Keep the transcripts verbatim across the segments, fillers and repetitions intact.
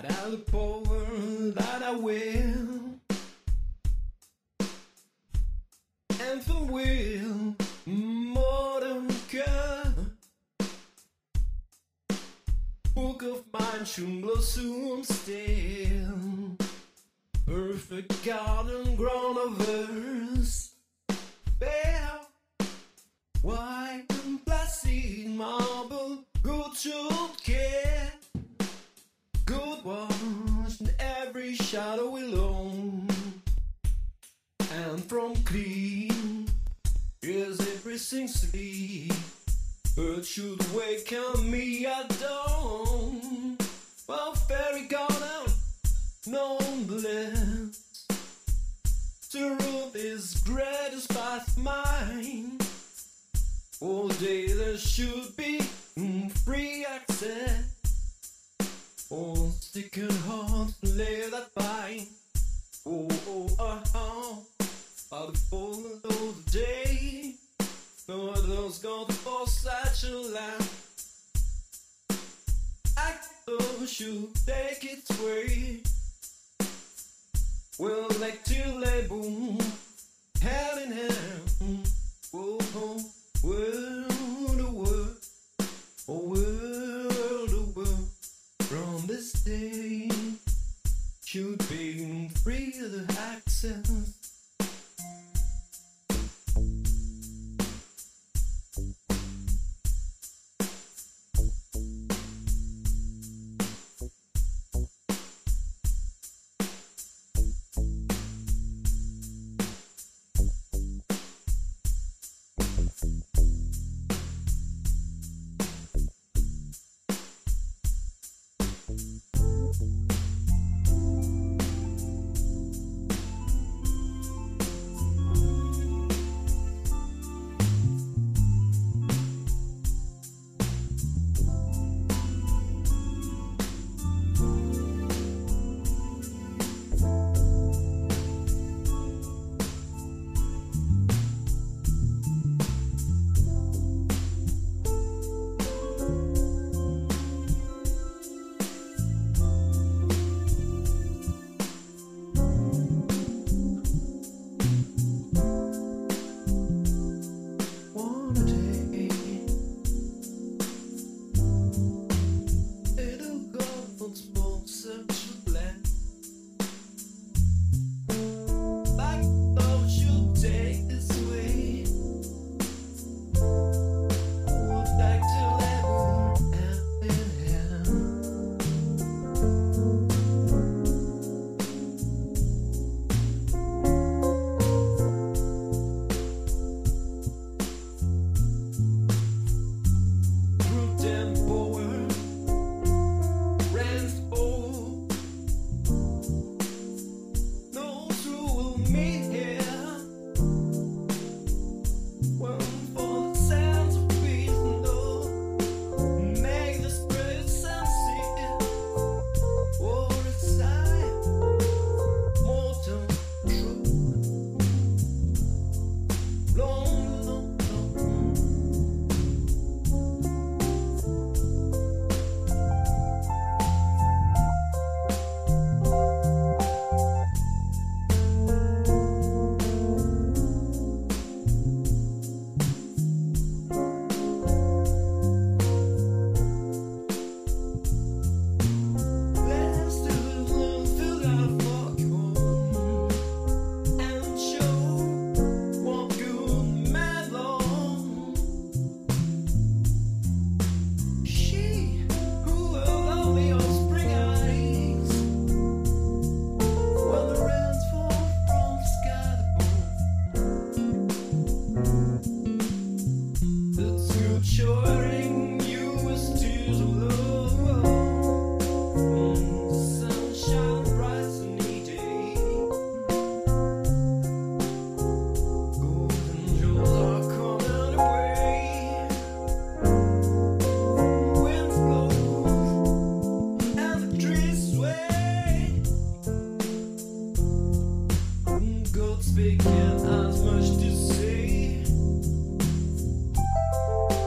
I'd have the power that I will, anthem will, modern girl. Book of mine should blossom still. Perfect garden ground of verse, fair, white and plastic marble, good should care. Good wash in every shadow alone, and from clean is everything sleep. Birds should waken me at dawn. Well, fairy garden, nonetheless, the road is greatest past mine. All day there should be mm, free access. All sticking hearts lay that bind. Oh, oh, oh, oh. By the fall of the day, no others got the force such a land. Actor should take its way. Well, like to label, hand in hand. Oh, oh, world, oh, world, oh, world, oh, world. From this day, should be free of the access.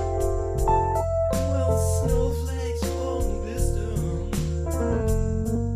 Snowflakes falling glister.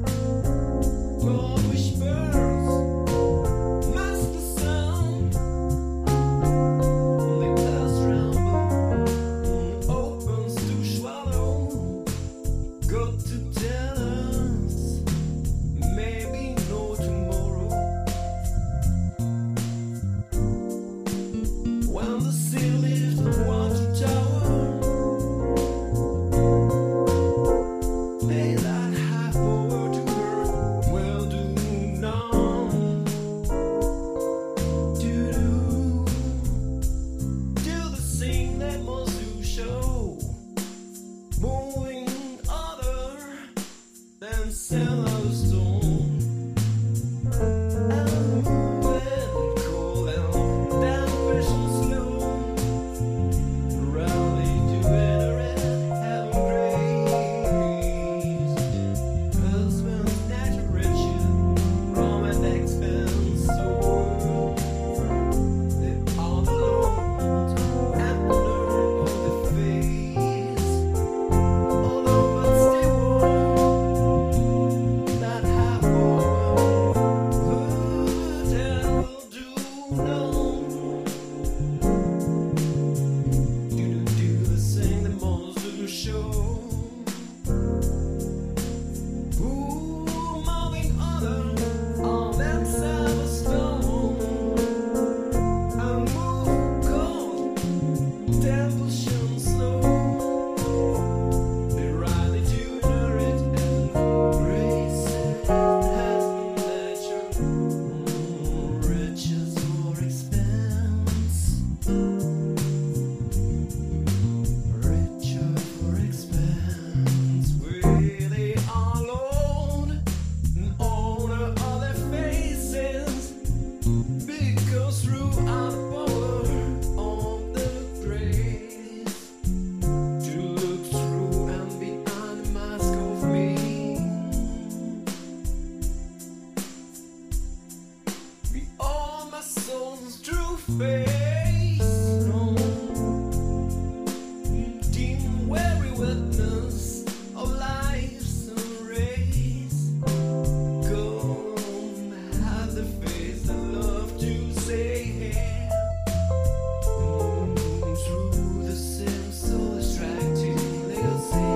space. No, dim weary witness of life's race. Go have the face and love to say. Mm, through the same so distracting legacy.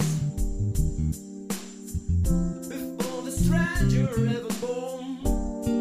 stranger ever born.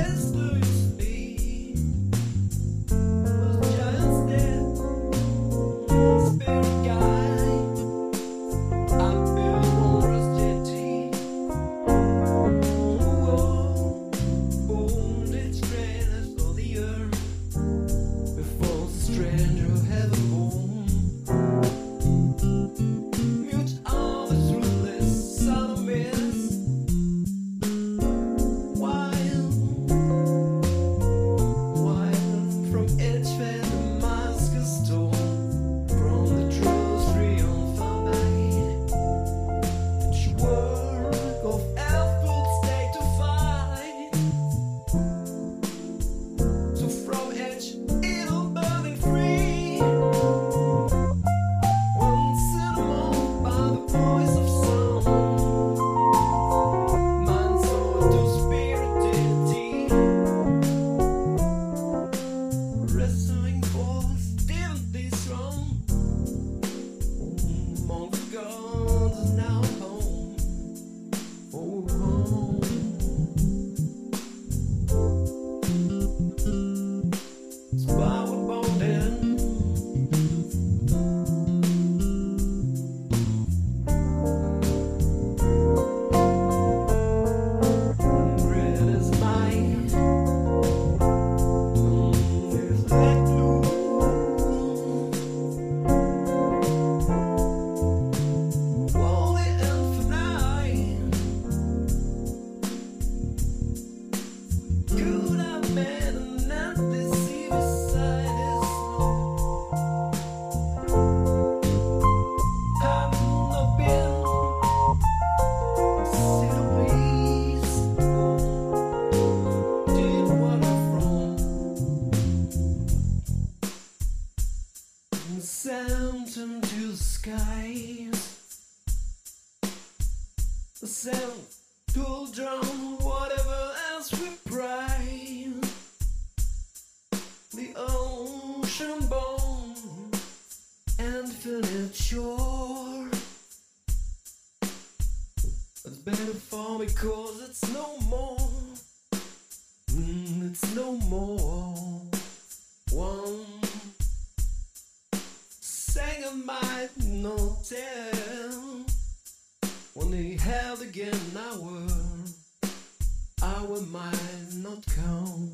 Sound into the skies, the sound to drown whatever else we pride. The ocean bone and infinite shore. It's better for me cause it's no more. Mm, it's no more. One sang a might not tell. When they held again our our might not count.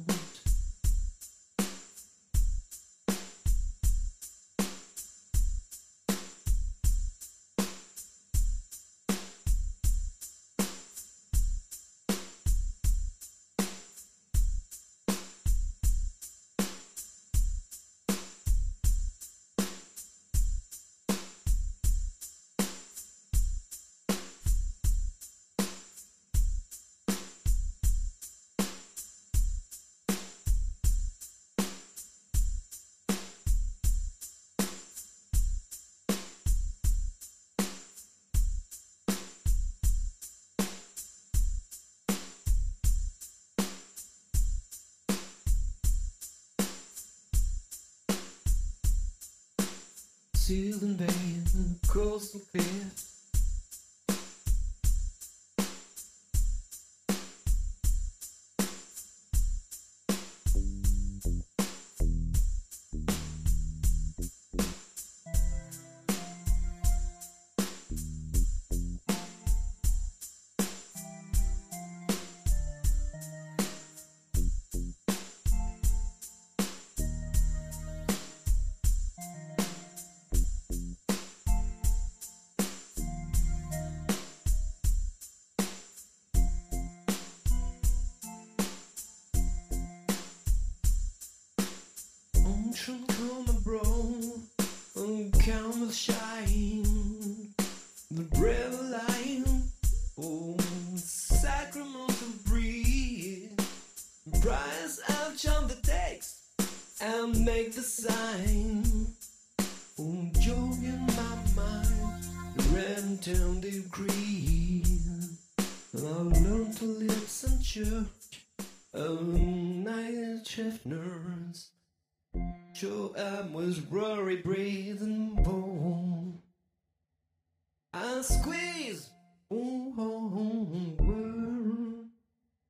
Sealed in vain, coastal cliffs. Ocean come abroad and come with shine. The bread of life, oh, sacrament of breed. Rise out on the text and make the sign. Oh, joy in my mind, red down the creed. I'll learn to live in church, oh, night shift nurse. Sure, I was worry breathing bone. I squeeze, oh, oh, oh,